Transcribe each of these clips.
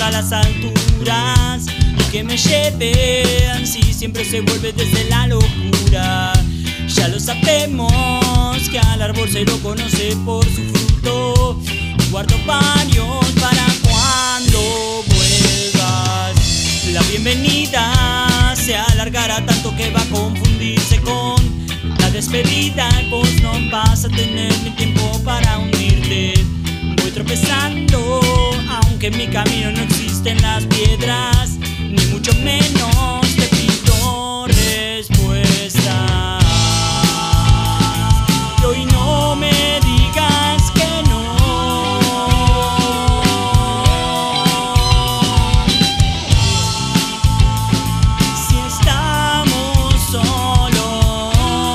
a las alturas y que me lleven, si siempre se vuelve desde la locura. Ya lo sabemos que al árbol se lo conoce por su fruto. Guardo varios para cuando vuelvas. La bienvenida se alargará tanto que va a confundirse con la despedida. Vos no vas a tener ni tiempo para hundirte. Voy tropezando, aunque en mi camino no existen las piedras, ni mucho menos te pido respuesta. Y hoy no me digas que no. Si estamos solos.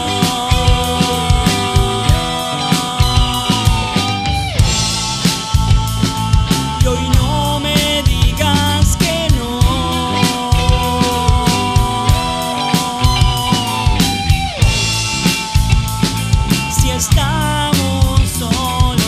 Y hoy no me digas que no. Si estamos solos.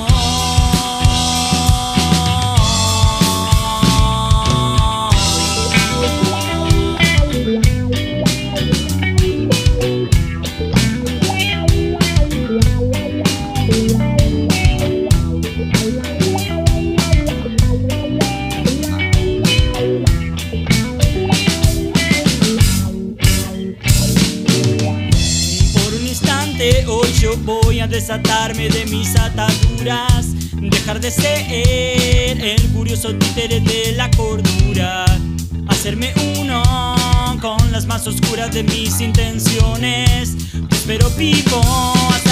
Por un instante hoy yo voy a desatarme de mis ataduras, dejar de ser el curioso títere de la cordura, hacerme uno con las más oscuras de mis intenciones. Pero vivo hasta